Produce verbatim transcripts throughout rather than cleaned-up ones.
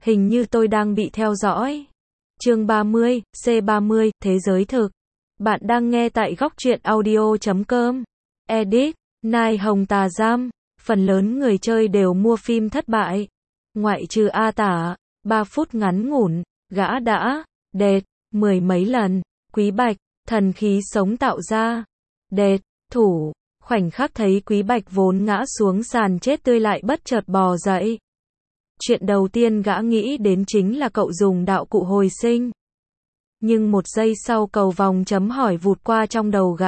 Hình như tôi đang bị theo dõi. Chương ba mươi, C ba mươi, Thế giới thực. Bạn đang nghe tại góc truyện audio chấm com. Edit, Nai Hồng Tà Giam. Phần lớn người chơi đều mua phim thất bại. Ngoại trừ A Tả, ba phút ngắn ngủn, gã đã, đệt, mười mấy lần. Quý Bạch, thần khí sống tạo ra. Đệt, thủ, khoảnh khắc thấy Quý Bạch vốn ngã xuống sàn chết tươi lại bất chợt bò dậy. Chuyện đầu tiên gã nghĩ đến chính là cậu dùng đạo cụ hồi sinh. Nhưng một giây sau cầu vòng chấm hỏi vụt qua trong đầu gã.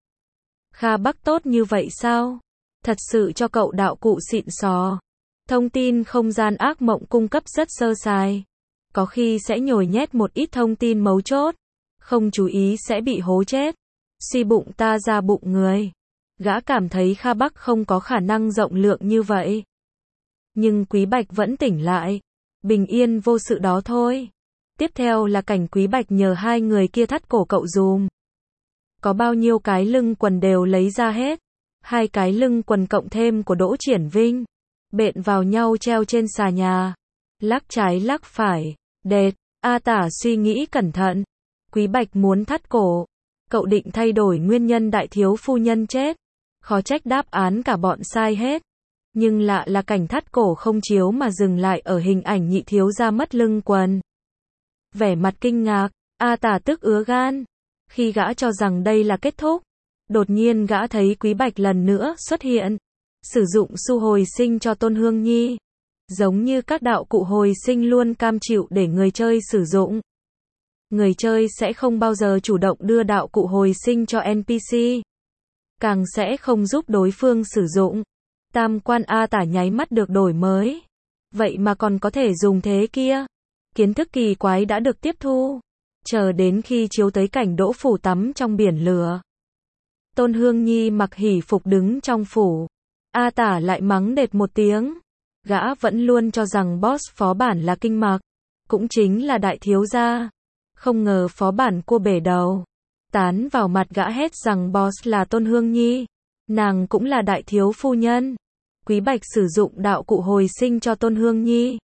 Kha Bắc tốt như vậy sao? Thật sự cho cậu đạo cụ xịn sò. Thông tin không gian ác mộng cung cấp rất sơ sài. Có khi sẽ nhồi nhét một ít thông tin mấu chốt. Không chú ý sẽ bị hố chết. Suy bụng ta ra bụng người. Gã cảm thấy Kha Bắc không có khả năng rộng lượng như vậy. Nhưng Quý Bạch vẫn tỉnh lại. Bình yên vô sự đó thôi. Tiếp theo là cảnh Quý Bạch nhờ hai người kia thắt cổ cậu dùm. Có bao nhiêu cái lưng quần đều lấy ra hết. Hai cái lưng quần cộng thêm của Đỗ Triển Vinh. Bện vào nhau treo trên xà nhà. Lắc trái lắc phải. Đệt, A Tả suy nghĩ cẩn thận. Quý Bạch muốn thắt cổ. Cậu định thay đổi nguyên nhân đại thiếu phu nhân chết. Khó trách đáp án cả bọn sai hết. Nhưng lạ là cảnh thắt cổ không chiếu mà dừng lại ở hình ảnh nhị thiếu gia mất lưng quần. Vẻ mặt kinh ngạc, A Tả tức ứa gan. Khi gã cho rằng đây là kết thúc, đột nhiên gã thấy Quý Bạch lần nữa xuất hiện. Sử dụng su hồi sinh cho Tôn Hương Nhi. Giống như các đạo cụ hồi sinh luôn cam chịu để người chơi sử dụng. Người chơi sẽ không bao giờ chủ động đưa đạo cụ hồi sinh cho en pê xê. Càng sẽ không giúp đối phương sử dụng. Tam quan A Tả nháy mắt được đổi mới. Vậy mà còn có thể dùng thế kia. Kiến thức kỳ quái đã được tiếp thu. Chờ đến khi chiếu tới cảnh Đỗ Phủ tắm trong biển lửa. Tôn Hương Nhi mặc hỉ phục đứng trong phủ. A Tả lại mắng đệt một tiếng. Gã vẫn luôn cho rằng boss phó bản là Kinh Mặc. Cũng chính là đại thiếu gia. Không ngờ phó bản cua bể đầu. Tán vào mặt gã hét rằng boss là Tôn Hương Nhi. Nàng cũng là đại thiếu phu nhân. Quý Bạch sử dụng đạo cụ hồi sinh cho Tôn Hương Nhi.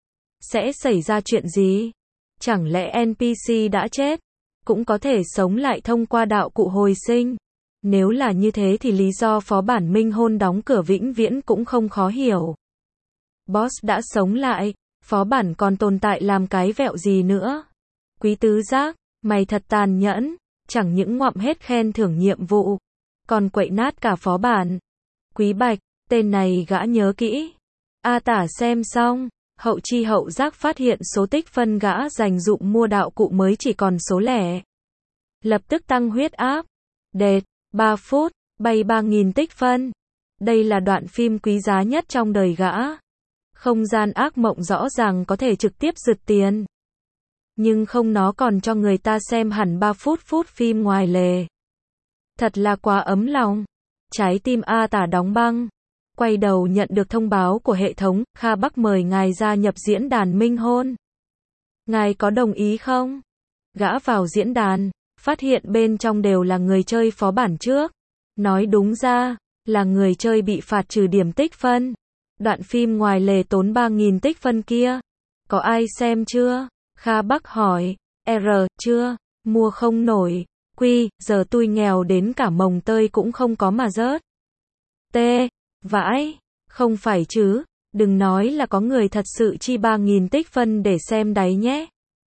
Sẽ xảy ra chuyện gì? Chẳng lẽ en pê xê đã chết? Cũng có thể sống lại thông qua đạo cụ hồi sinh. Nếu là như thế thì lý do phó bản minh hôn đóng cửa vĩnh viễn cũng không khó hiểu. Boss đã sống lại, phó bản còn tồn tại làm cái vẹo gì nữa? Quý Tứ Giác, mày thật tàn nhẫn, chẳng những ngoạm hết khen thưởng nhiệm vụ, còn quậy nát cả phó bản. Quý Bạch, tên này gã nhớ kỹ. A Tả xem xong, hậu chi hậu giác phát hiện số tích phân gã dành dụm mua đạo cụ mới chỉ còn số lẻ. Lập tức tăng huyết áp. Đệt, ba phút, bay ba nghìn tích phân. Đây là đoạn phim quý giá nhất trong đời gã. Không gian ác mộng rõ ràng có thể trực tiếp rực tiền. Nhưng không, nó còn cho người ta xem hẳn ba phút phút phim ngoài lề. Thật là quá ấm lòng. Trái tim A Tả đóng băng. Quay đầu nhận được thông báo của hệ thống, Kha Bắc mời ngài gia nhập diễn đàn minh hôn. Ngài có đồng ý không? Gã vào diễn đàn, phát hiện bên trong đều là người chơi phó bản trước. Nói đúng ra, là người chơi bị phạt trừ điểm tích phân. Đoạn phim ngoài lề tốn ba nghìn tích phân kia. Có ai xem chưa? Kha Bắc hỏi. R, chưa, mua không nổi. Quy, giờ tôi nghèo đến cả mồng tơi cũng không có mà rớt. T, vãi, không phải chứ, đừng nói là có người thật sự chi ba nghìn tích phân để xem đáy nhé.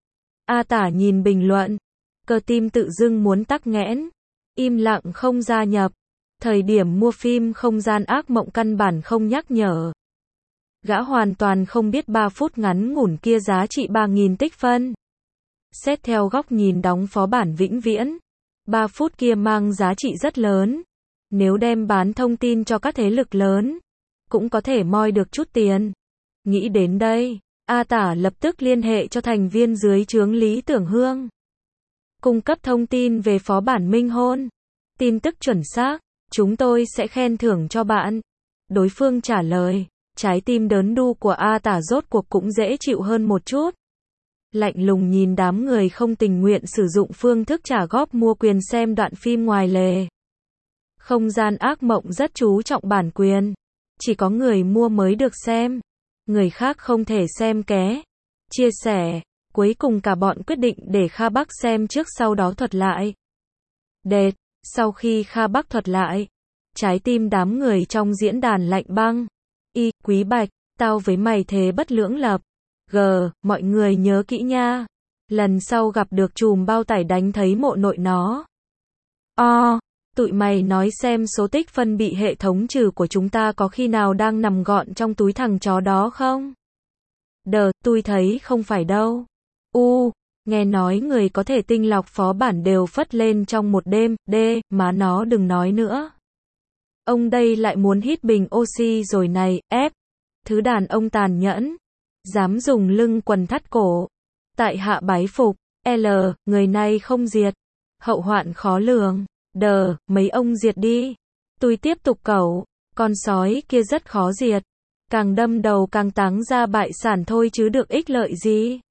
A Tả nhìn bình luận, cơ tim tự dưng muốn tắc nghẽn, im lặng không gia nhập. Thời điểm mua phim không gian ác mộng căn bản không nhắc nhở. Gã hoàn toàn không biết ba phút ngắn ngủn kia giá trị ba nghìn tích phân. Xét theo góc nhìn đóng phó bản vĩnh viễn, ba phút kia mang giá trị rất lớn. Nếu đem bán thông tin cho các thế lực lớn, cũng có thể moi được chút tiền. Nghĩ đến đây, A Tả lập tức liên hệ cho thành viên dưới trướng Lý Tưởng Hương. Cung cấp thông tin về phó bản minh hôn. Tin tức chuẩn xác, chúng tôi sẽ khen thưởng cho bạn. Đối phương trả lời, trái tim đớn đu của A Tả rốt cuộc cũng dễ chịu hơn một chút. Lạnh lùng nhìn đám người không tình nguyện sử dụng phương thức trả góp mua quyền xem đoạn phim ngoài lề. Không gian ác mộng rất chú trọng bản quyền. Chỉ có người mua mới được xem. Người khác không thể xem ké. Chia sẻ. Cuối cùng cả bọn quyết định để Kha Bắc xem trước sau đó thuật lại. Đệt, sau khi Kha Bắc thuật lại, trái tim đám người trong diễn đàn lạnh băng. Y, Quý Bạch, tao với mày thế bất lưỡng lập. G, mọi người nhớ kỹ nha. Lần sau gặp được chùm bao tải đánh thấy mộ nội nó. O, tụi mày nói xem số tích phân bị hệ thống trừ của chúng ta có khi nào đang nằm gọn trong túi thằng chó đó không? Đờ, tôi thấy không phải đâu. U, nghe nói người có thể tinh lọc phó bản đều phất lên trong một đêm. D, má nó đừng nói nữa. Ông đây lại muốn hít bình oxy rồi này. F, thứ đàn ông tàn nhẫn. Dám dùng lưng quần thắt cổ. Tại hạ bái phục. L, người này không diệt. Hậu hoạn khó lường. Đờ, mấy ông diệt đi. Tôi tiếp tục cẩu. Con sói kia rất khó diệt. Càng đâm đầu càng táng ra bại sản thôi chứ được ích lợi gì.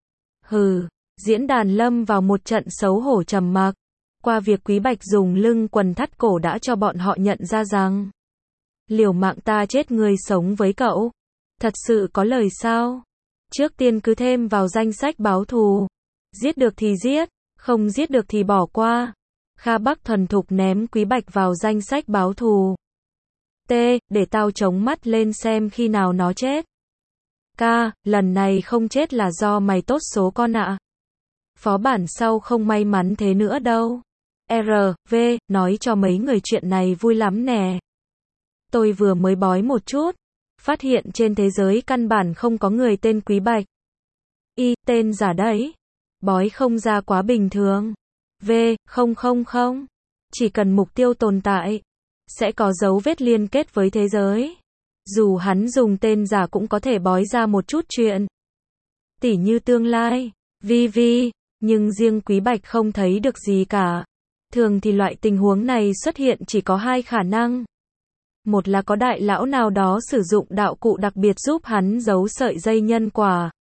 Hừ, diễn đàn lâm vào một trận xấu hổ trầm mặc. Qua việc Quý Bạch dùng lưng quần thắt cổ đã cho bọn họ nhận ra rằng liều mạng ta chết người sống với cậu. Thật sự có lời sao? Trước tiên cứ thêm vào danh sách báo thù. Giết được thì giết, không giết được thì bỏ qua. Kha Bắc thuần thục ném Quý Bạch vào danh sách báo thù. T, để tao chống mắt lên xem khi nào nó chết. K, lần này không chết là do mày tốt số con ạ. Phó bản sau không may mắn thế nữa đâu. R, V, nói cho mấy người chuyện này vui lắm nè. Tôi vừa mới bói một chút, phát hiện trên thế giới căn bản không có người tên Quý Bạch. Y, tên giả đấy. Bói không ra quá bình thường. V, không không không. Chỉ cần mục tiêu tồn tại, sẽ có dấu vết liên kết với thế giới. Dù hắn dùng tên giả cũng có thể bói ra một chút chuyện. Tỉ như tương lai, vi vi, nhưng riêng Quý Bạch không thấy được gì cả. Thường thì loại tình huống này xuất hiện chỉ có hai khả năng. Một là có đại lão nào đó sử dụng đạo cụ đặc biệt giúp hắn giấu sợi dây nhân quả.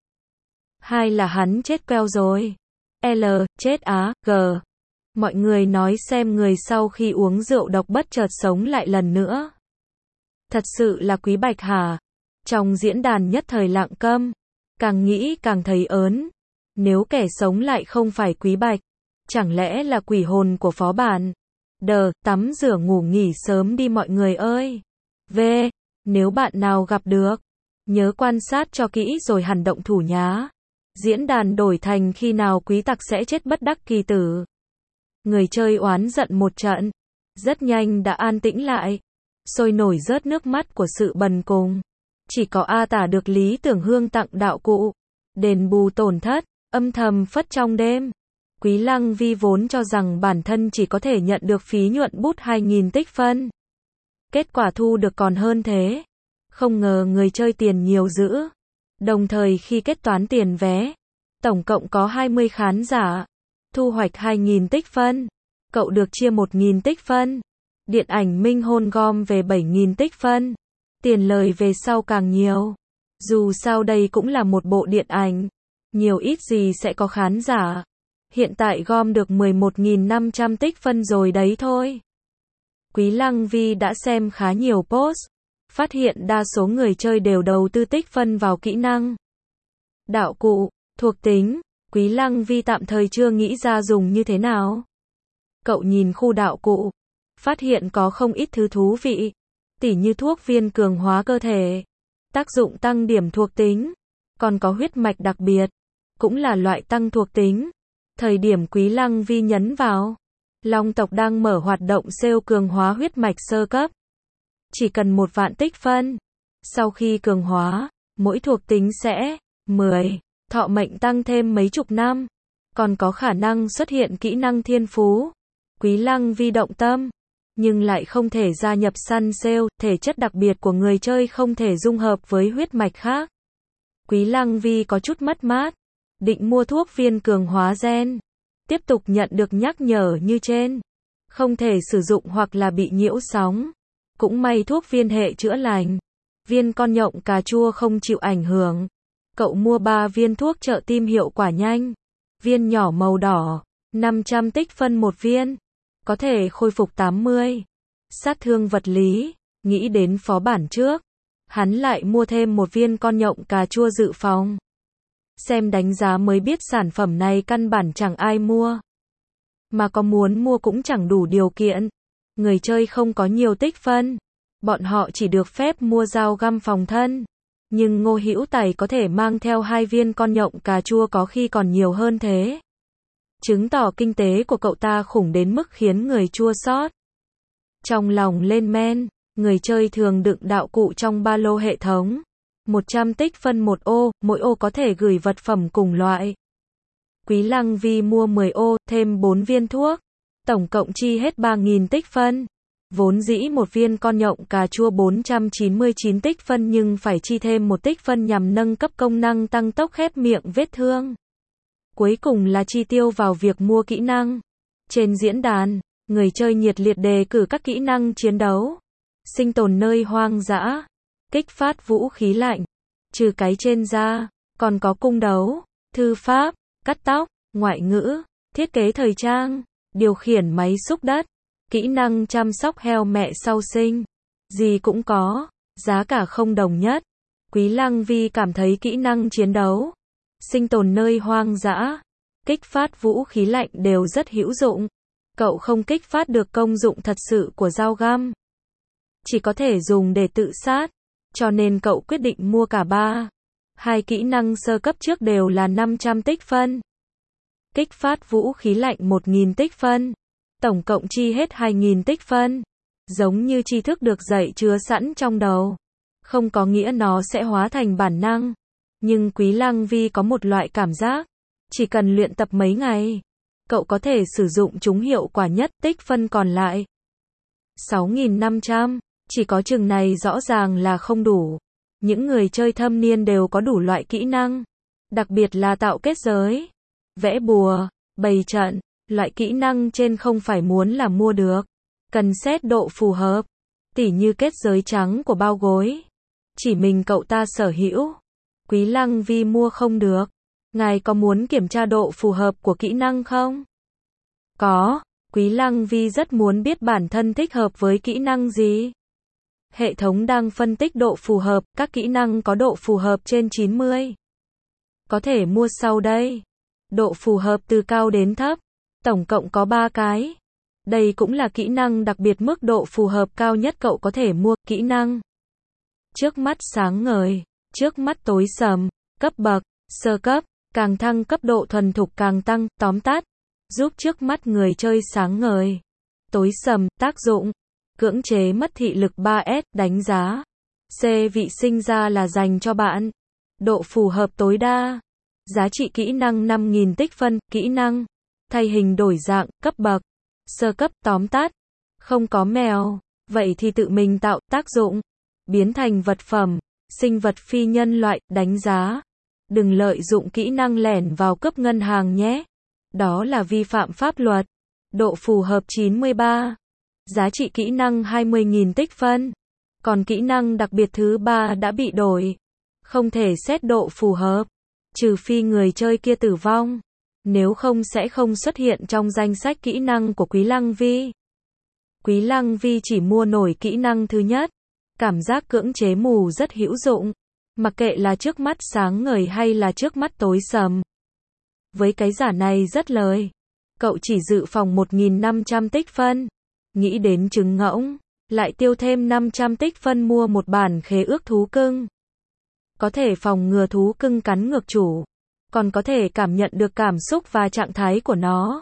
Hai là hắn chết queo rồi. L, chết á. G, mọi người nói xem người sau khi uống rượu độc bất chợt sống lại lần nữa. Thật sự là Quý Bạch hả? Trong diễn đàn nhất thời lặng câm. Càng nghĩ càng thấy ớn. Nếu kẻ sống lại không phải Quý Bạch, chẳng lẽ là quỷ hồn của phó bản? Đờ, tắm rửa ngủ nghỉ sớm đi mọi người ơi. V, nếu bạn nào gặp được, nhớ quan sát cho kỹ rồi hẳn động thủ nhá. Diễn đàn đổi thành khi nào quý tặc sẽ chết bất đắc kỳ tử. Người chơi oán giận một trận, rất nhanh đã an tĩnh lại. Sôi nổi rớt nước mắt của sự bần cùng. Chỉ có A Tả được Lý Tưởng Hương tặng đạo cụ, đền bù tổn thất, âm thầm phất trong đêm. Quý Lăng Vi vốn cho rằng bản thân chỉ có thể nhận được phí nhuận bút hai nghìn tích phân. Kết quả thu được còn hơn thế. Không ngờ người chơi tiền nhiều dữ. Đồng thời khi kết toán tiền vé, tổng cộng có hai mươi khán giả. Thu hoạch hai nghìn tích phân. Cậu được chia một nghìn tích phân. Điện ảnh Minh Hôn gom về bảy nghìn tích phân. Tiền lời về sau càng nhiều. Dù sao đây cũng là một bộ điện ảnh. Nhiều ít gì sẽ có khán giả. Hiện tại gom được mười một nghìn năm trăm tích phân rồi đấy thôi. Quý Lăng Vi đã xem khá nhiều post. Phát hiện đa số người chơi đều đầu tư tích phân vào kỹ năng. Đạo cụ, thuộc tính. Quý Lăng Vi tạm thời chưa nghĩ ra dùng như thế nào. Cậu nhìn khu đạo cụ. Phát hiện có không ít thứ thú vị. Tỉ như thuốc viên cường hóa cơ thể. Tác dụng tăng điểm thuộc tính. Còn có huyết mạch đặc biệt. Cũng là loại tăng thuộc tính. Thời điểm Quý Lăng Vi nhấn vào. Long tộc đang mở hoạt động sale cường hóa huyết mạch sơ cấp. Chỉ cần một vạn tích phân. Sau khi cường hóa, mỗi thuộc tính sẽ mười. Thọ mệnh tăng thêm mấy chục năm. Còn có khả năng xuất hiện kỹ năng thiên phú. Quý Lăng Vi động tâm. Nhưng lại không thể gia nhập săn sale, thể chất đặc biệt của người chơi không thể dung hợp với huyết mạch khác. Quý Lăng Vi có chút mất mát. Định mua thuốc viên cường hóa gen. Tiếp tục nhận được nhắc nhở như trên. Không thể sử dụng hoặc là bị nhiễu sóng. Cũng may thuốc viên hệ chữa lành. Viên con nhộng cà chua không chịu ảnh hưởng. Cậu mua ba viên thuốc trợ tim hiệu quả nhanh. Viên nhỏ màu đỏ. năm trăm tích phân một viên. Có thể khôi phục tám mươi. Sát thương vật lý. Nghĩ đến phó bản trước. Hắn lại mua thêm một viên con nhộng cà chua dự phòng. xem đánh giá mới biết sản phẩm này căn bản chẳng ai mua. Mà có muốn mua cũng chẳng đủ điều kiện. Người chơi không có nhiều tích phân. Bọn họ chỉ được phép mua dao găm phòng thân. Nhưng Ngô Hữu Tài có thể mang theo hai viên con nhộng cà chua có khi còn nhiều hơn thế. Chứng tỏ kinh tế của cậu ta khủng đến mức khiến người chua xót. Trong lòng lên men, người chơi thường đựng đạo cụ trong ba lô hệ thống. một trăm tích phân một ô, mỗi ô có thể gửi vật phẩm cùng loại. Quý Lăng Vi mua mười ô, thêm bốn viên thuốc. Tổng cộng chi hết ba nghìn tích phân. Vốn dĩ một viên con nhộng cà chua bốn trăm chín mươi chín tích phân nhưng phải chi thêm một tích phân nhằm nâng cấp công năng tăng tốc khép miệng vết thương. Cuối cùng là chi tiêu vào việc mua kỹ năng. Trên diễn đàn, người chơi nhiệt liệt đề cử các kỹ năng chiến đấu. Sinh tồn nơi hoang dã, kích phát vũ khí lạnh, trừ cái trên ra, còn có cung đấu, thư pháp, cắt tóc, ngoại ngữ, thiết kế thời trang, điều khiển máy xúc đất, kỹ năng chăm sóc heo mẹ sau sinh. Gì cũng có, giá cả không đồng nhất. Quý Lăng Vi cảm thấy kỹ năng chiến đấu, sinh tồn nơi hoang dã, kích phát vũ khí lạnh đều rất hữu dụng. Cậu không kích phát được công dụng thật sự của dao găm. Chỉ có thể dùng để tự sát. Cho nên cậu quyết định mua cả ba. Hai kỹ năng sơ cấp trước đều là năm trăm tích phân. Kích phát vũ khí lạnh một nghìn tích phân. Tổng cộng chi hết hai nghìn tích phân. Giống như tri thức được dạy chứa sẵn trong đầu. Không có nghĩa nó sẽ hóa thành bản năng. Nhưng Quý Lăng Vi có một loại cảm giác. Chỉ cần luyện tập mấy ngày, cậu có thể sử dụng chúng hiệu quả nhất. Tích phân còn lại sáu nghìn năm trăm. Chỉ có chừng này rõ ràng là không đủ. Những người chơi thâm niên đều có đủ loại kỹ năng. Đặc biệt là tạo kết giới, vẽ bùa, bày trận. Loại kỹ năng trên không phải muốn là mua được. Cần xét độ phù hợp. Tỉ như kết giới trắng của bao gối. Chỉ mình cậu ta sở hữu. Quý Lăng Vi mua không được. Ngài có muốn kiểm tra độ phù hợp của kỹ năng không? Có. Quý Lăng Vi rất muốn biết bản thân thích hợp với kỹ năng gì. Hệ thống đang phân tích độ phù hợp, các kỹ năng có độ phù hợp trên chín mươi. Có thể mua sau đây. Độ phù hợp từ cao đến thấp. Tổng cộng có ba cái. Đây cũng là kỹ năng đặc biệt mức độ phù hợp cao nhất cậu có thể mua. Kỹ năng trước mắt sáng ngời, trước mắt tối sầm, cấp bậc, sơ cấp, càng thăng cấp độ thuần thục càng tăng, tóm tắt. Giúp trước mắt người chơi sáng ngời, tối sầm, tác dụng. Cưỡng chế mất thị lực ba S, đánh giá. C. Vị sinh ra là dành cho bạn. Độ phù hợp tối đa. Giá trị kỹ năng năm nghìn tích phân, kỹ năng. Thay hình đổi dạng, cấp bậc. Sơ cấp, tóm tắt. Không có mèo. Vậy thì tự mình tạo, tác dụng. Biến thành vật phẩm. Sinh vật phi nhân loại, đánh giá. Đừng lợi dụng kỹ năng lẻn vào cướp ngân hàng nhé. Đó là vi phạm pháp luật. Độ phù hợp chín mươi ba. Giá trị kỹ năng hai mươi nghìn tích phân. Còn kỹ năng đặc biệt thứ ba đã bị đổi. Không thể xét độ phù hợp. Trừ phi người chơi kia tử vong. Nếu không sẽ không xuất hiện trong danh sách kỹ năng của Quý Lăng Vi. Quý Lăng Vi chỉ mua nổi kỹ năng thứ nhất. Cảm giác cưỡng chế mù rất hữu dụng. Mặc kệ là trước mắt sáng ngời hay là trước mắt tối sầm. Với cái giả này rất lời. Cậu chỉ dự phòng một nghìn năm trăm tích phân. Nghĩ đến trứng ngỗng, lại tiêu thêm năm trăm tích phân mua một bản khế ước thú cưng. Có thể phòng ngừa thú cưng cắn ngược chủ. Còn có thể cảm nhận được cảm xúc và trạng thái của nó.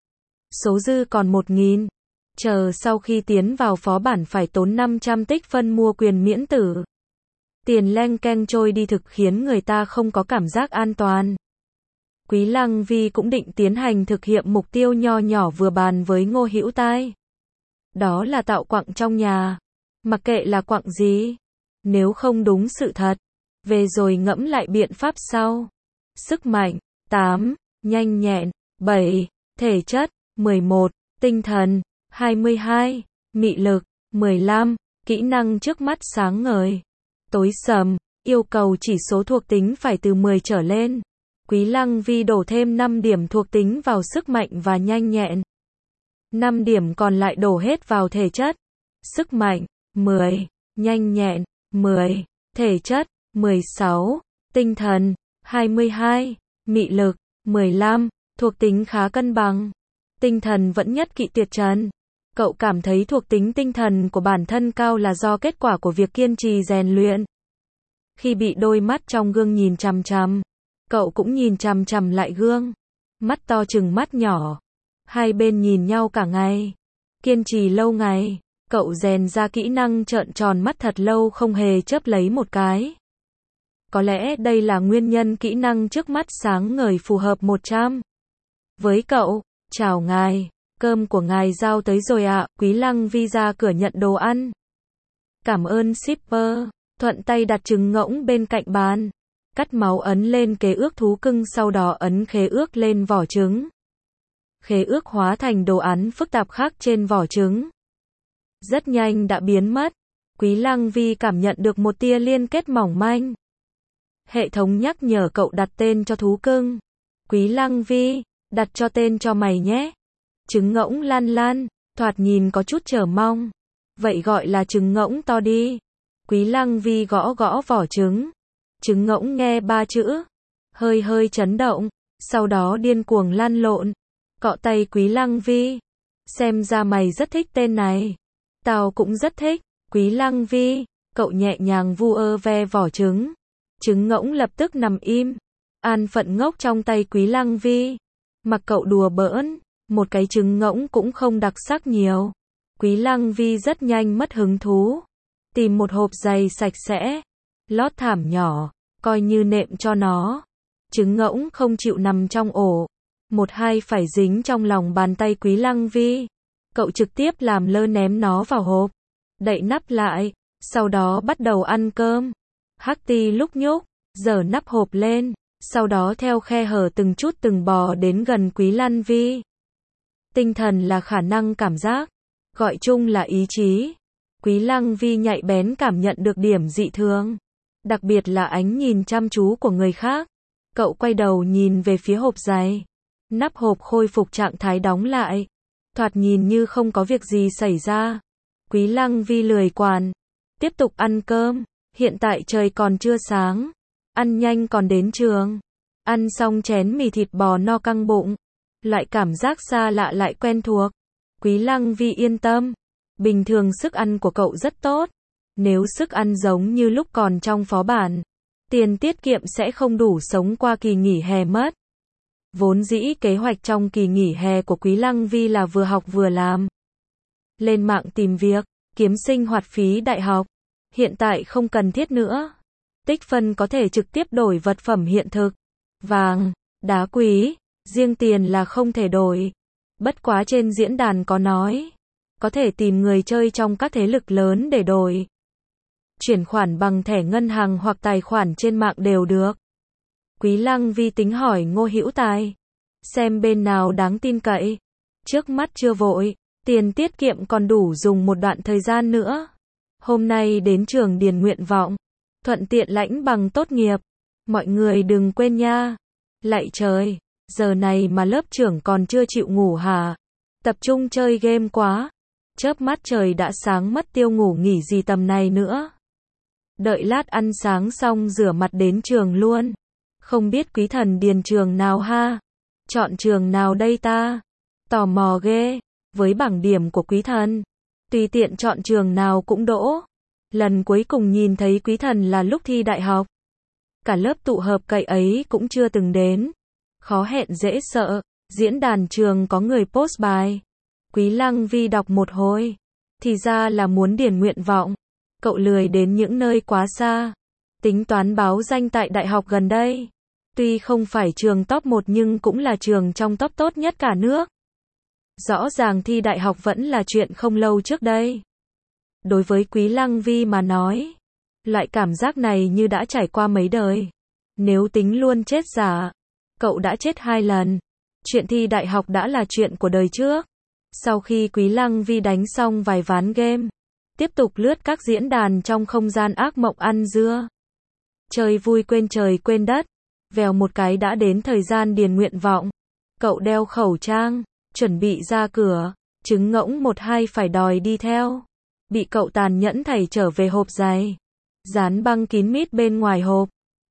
Số dư còn một nghìn. Chờ sau khi tiến vào phó bản phải tốn năm trăm tích phân mua quyền miễn tử. Tiền leng keng trôi đi thực khiến người ta không có cảm giác an toàn. Quý Lăng Vi cũng định tiến hành thực hiện mục tiêu nho nhỏ vừa bàn với Ngô Hữu Tài. Đó là tạo quặng trong nhà. Mặc kệ là quặng gì. Nếu không đúng sự thật. Về rồi ngẫm lại biện pháp sau. Sức mạnh, tám, nhanh nhẹn, bảy, thể chất, mười một, tinh thần, hai mươi hai, mị lực, mười lăm, kỹ năng trước mắt sáng ngời. Tối sầm, yêu cầu chỉ số thuộc tính phải từ mười trở lên. Quý Lăng Vi đổ thêm năm điểm thuộc tính vào sức mạnh và nhanh nhẹn. năm điểm còn lại đổ hết vào thể chất. Sức mạnh, mười, nhanh nhẹn, mười, thể chất, mười sáu, tinh thần, hai mươi hai. Mị lực. mười lăm. Thuộc tính khá cân bằng. Tinh thần vẫn nhất kỵ tuyệt trần. Cậu cảm thấy thuộc tính tinh thần của bản thân cao là do kết quả của việc kiên trì rèn luyện. Khi bị đôi mắt trong gương nhìn chằm chằm, cậu cũng nhìn chằm chằm lại gương. Mắt to chừng mắt nhỏ. Hai bên nhìn nhau cả ngày. Kiên trì lâu ngày, cậu rèn ra kỹ năng trợn tròn mắt thật lâu không hề chớp lấy một cái. Có lẽ đây là nguyên nhân kỹ năng trước mắt sáng ngời phù hợp một trăm. Với cậu, chào ngài, cơm của ngài giao tới rồi ạ, Quý Lăng Vi ra cửa nhận đồ ăn. Cảm ơn shipper, thuận tay đặt trứng ngỗng bên cạnh bàn. Cắt máu ấn lên khế ước thú cưng sau đó ấn khế ước lên vỏ trứng. Khế ước hóa thành đồ án phức tạp khác trên vỏ trứng. Rất nhanh đã biến mất. Quý Lăng Vi cảm nhận được một tia liên kết mỏng manh. Hệ thống nhắc nhở cậu đặt tên cho thú cưng. Quý Lăng Vi, đặt cho tên cho mày nhé. Trứng ngỗng Lan Lan, thoạt nhìn có chút chờ mong. Vậy gọi là trứng ngỗng to đi. Quý Lăng Vi gõ gõ vỏ trứng. Trứng ngỗng nghe ba chữ, hơi hơi chấn động, sau đó điên cuồng lăn lộn. Cọ tay Quý Lăng Vi. Xem ra mày rất thích tên này. Tao cũng rất thích. Quý Lăng Vi, cậu nhẹ nhàng vu ơ ve vỏ trứng. Trứng ngỗng lập tức nằm im. An phận ngốc trong tay Quý Lăng Vi. Mặc cậu đùa bỡn, một cái trứng ngỗng cũng không đặc sắc nhiều. Quý Lăng Vi rất nhanh mất hứng thú. Tìm một hộp giày sạch sẽ, lót thảm nhỏ, coi như nệm cho nó. Trứng ngỗng không chịu nằm trong ổ. Một hai phải dính trong lòng bàn tay Quý Lăng Vi. Cậu trực tiếp làm lơ ném nó vào hộp. Đậy nắp lại, sau đó bắt đầu ăn cơm. Hắc Ti lúc nhúc, giở nắp hộp lên, sau đó theo khe hở từng chút từng bò đến gần Quý Lăng Vi. Tinh thần là khả năng cảm giác, gọi chung là ý chí. Quý Lăng Vi nhạy bén cảm nhận được điểm dị thường, đặc biệt là ánh nhìn chăm chú của người khác. Cậu quay đầu nhìn về phía hộp giày. Nắp hộp khôi phục trạng thái đóng lại. Thoạt nhìn như không có việc gì xảy ra. Quý Lăng Vi lười quản. Tiếp tục ăn cơm. Hiện tại trời còn chưa sáng. Ăn nhanh còn đến trường. Ăn xong chén mì thịt bò no căng bụng. Loại cảm giác xa lạ lại quen thuộc. Quý Lăng Vi yên tâm. Bình thường sức ăn của cậu rất tốt. Nếu sức ăn giống như lúc còn trong phó bản, tiền tiết kiệm sẽ không đủ sống qua kỳ nghỉ hè mất. Vốn dĩ kế hoạch trong kỳ nghỉ hè của Quý Lăng Vi là vừa học vừa làm. Lên mạng tìm việc, kiếm sinh hoạt phí đại học. Hiện tại không cần thiết nữa. Tích phân có thể trực tiếp đổi vật phẩm hiện thực. Vàng, đá quý, riêng tiền là không thể đổi. Bất quá trên diễn đàn có nói, có thể tìm người chơi trong các thế lực lớn để đổi. Chuyển khoản bằng thẻ ngân hàng hoặc tài khoản trên mạng đều được. Quý Lăng Vi tính hỏi Ngô Hữu Tài, xem bên nào đáng tin cậy. Trước mắt chưa vội, tiền tiết kiệm còn đủ dùng một đoạn thời gian nữa. Hôm nay đến trường điền nguyện vọng, thuận tiện lãnh bằng tốt nghiệp. Mọi người đừng quên nha. Lạy trời, giờ này mà lớp trưởng còn chưa chịu ngủ hả? Tập trung chơi game quá. Chớp mắt trời đã sáng mất tiêu ngủ nghỉ gì tầm này nữa. Đợi lát ăn sáng xong rửa mặt đến trường luôn. Không biết quý thần điền trường nào ha? Chọn trường nào đây ta? Tò mò ghê. Với bảng điểm của quý thần, tùy tiện chọn trường nào cũng đỗ. Lần cuối cùng nhìn thấy quý thần là lúc thi đại học. Cả lớp tụ hợp cậy ấy cũng chưa từng đến. Khó hẹn dễ sợ. Diễn đàn trường có người post bài. Quý Lăng Vi đọc một hồi. Thì ra là muốn điền nguyện vọng. Cậu lười đến những nơi quá xa. Tính toán báo danh tại đại học gần đây. Tuy không phải trường top một nhưng cũng là trường trong top tốt nhất cả nước. Rõ ràng thi đại học vẫn là chuyện không lâu trước đây. Đối với Quý Lăng Vi mà nói, loại cảm giác này như đã trải qua mấy đời. Nếu tính luôn chết giả, cậu đã chết hai lần. Chuyện thi đại học đã là chuyện của đời trước. Sau khi Quý Lăng Vi đánh xong vài ván game, tiếp tục lướt các diễn đàn trong không gian ác mộng ăn dưa. Chơi vui quên trời quên đất. Vèo một cái đã đến thời gian điền nguyện vọng. Cậu đeo khẩu trang, chuẩn bị ra cửa. Trứng ngỗng một hai phải đòi đi theo. Bị cậu tàn nhẫn thảy trở về hộp giày. Dán băng kín mít bên ngoài hộp.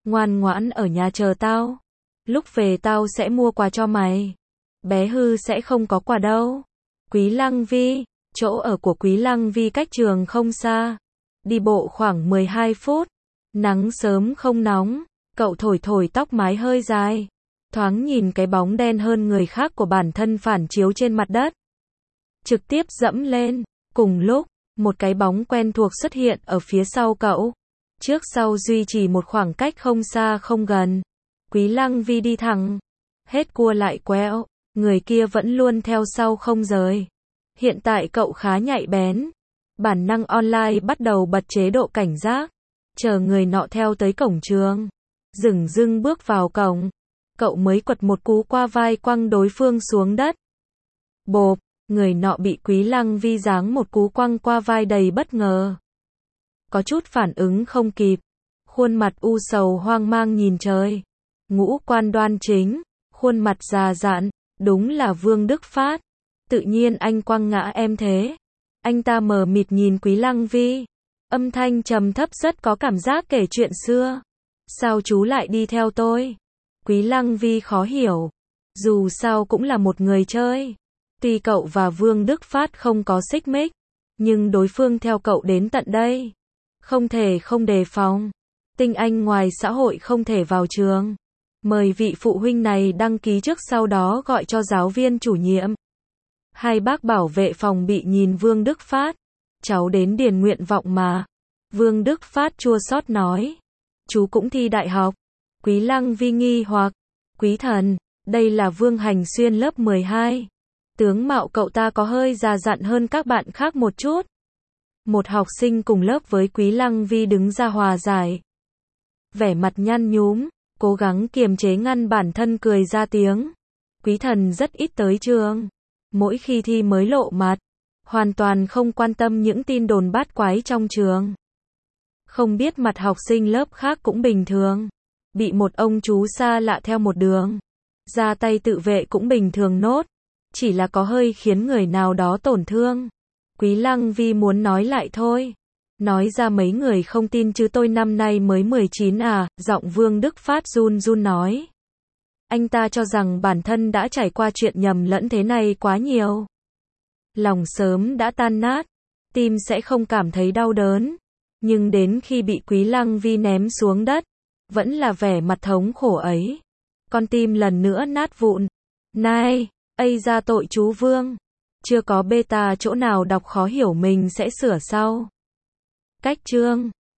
Ngoan ngoãn ở nhà chờ tao. Lúc về tao sẽ mua quà cho mày. Bé hư sẽ không có quà đâu. Quý Lăng Vi, chỗ ở của Quý Lăng Vi cách trường không xa. Đi bộ khoảng mười hai phút. Nắng sớm không nóng. Cậu thổi thổi tóc mái hơi dài. Thoáng nhìn cái bóng đen hơn người khác của bản thân phản chiếu trên mặt đất. Trực tiếp dẫm lên. Cùng lúc, một cái bóng quen thuộc xuất hiện ở phía sau cậu. Trước sau duy trì một khoảng cách không xa không gần. Quý Lăng Vi đi thẳng. Hết cua lại quẹo. Người kia vẫn luôn theo sau không rời. Hiện tại cậu khá nhạy bén. Bản năng online bắt đầu bật chế độ cảnh giác. Chờ người nọ theo tới cổng trường. Dửng dưng bước vào cổng. Cậu mới quật một cú qua vai quăng đối phương xuống đất. Bộp, người nọ bị Quý Lăng Vi giáng một cú quăng qua vai đầy bất ngờ. Có chút phản ứng không kịp. Khuôn mặt u sầu hoang mang nhìn trời. Ngũ quan đoan chính. Khuôn mặt già dặn. Đúng là Vương Đức Phát. Tự nhiên anh quăng ngã em thế. Anh ta mờ mịt nhìn Quý Lăng Vi. Âm thanh trầm thấp rất có cảm giác kể chuyện xưa. Sao chú lại đi theo tôi? Quý Lăng Vi khó hiểu. Dù sao cũng là một người chơi. Tuy cậu và Vương Đức Phát không có xích mích, nhưng đối phương theo cậu đến tận đây. Không thể không đề phòng. Tinh anh ngoài xã hội không thể vào trường. Mời vị phụ huynh này đăng ký trước sau đó gọi cho giáo viên chủ nhiệm. Hai bác bảo vệ phòng bị nhìn Vương Đức Phát. Cháu đến điền nguyện vọng mà. Vương Đức Phát chua xót nói. Chú cũng thi đại học. Quý Lăng Vi nghi hoặc. Quý thần, đây là Vương Hành Xuyên lớp mười hai. Tướng mạo cậu ta có hơi già dặn hơn các bạn khác một chút. Một học sinh cùng lớp với Quý Lăng Vi đứng ra hòa giải. Vẻ mặt nhăn nhúm, cố gắng kiềm chế ngăn bản thân cười ra tiếng. Quý thần rất ít tới trường. Mỗi khi thi mới lộ mặt. Hoàn toàn không quan tâm những tin đồn bát quái trong trường. Không biết mặt học sinh lớp khác cũng bình thường. Bị một ông chú xa lạ theo một đường. Ra tay tự vệ cũng bình thường nốt. Chỉ là có hơi khiến người nào đó tổn thương. Quý Lăng Vi muốn nói lại thôi. Nói ra mấy người không tin chứ tôi năm nay mới mười chín à, giọng Vương Đức Phát run run nói. Anh ta cho rằng bản thân đã trải qua chuyện nhầm lẫn thế này quá nhiều. Lòng sớm đã tan nát, tim sẽ không cảm thấy đau đớn. Nhưng đến khi bị Quý Lăng Vi ném xuống đất, vẫn là vẻ mặt thống khổ ấy. Con tim lần nữa nát vụn. Này, ây ra tội chú Vương. Chưa có beta chỗ nào đọc khó hiểu mình sẽ sửa sau. Cách chương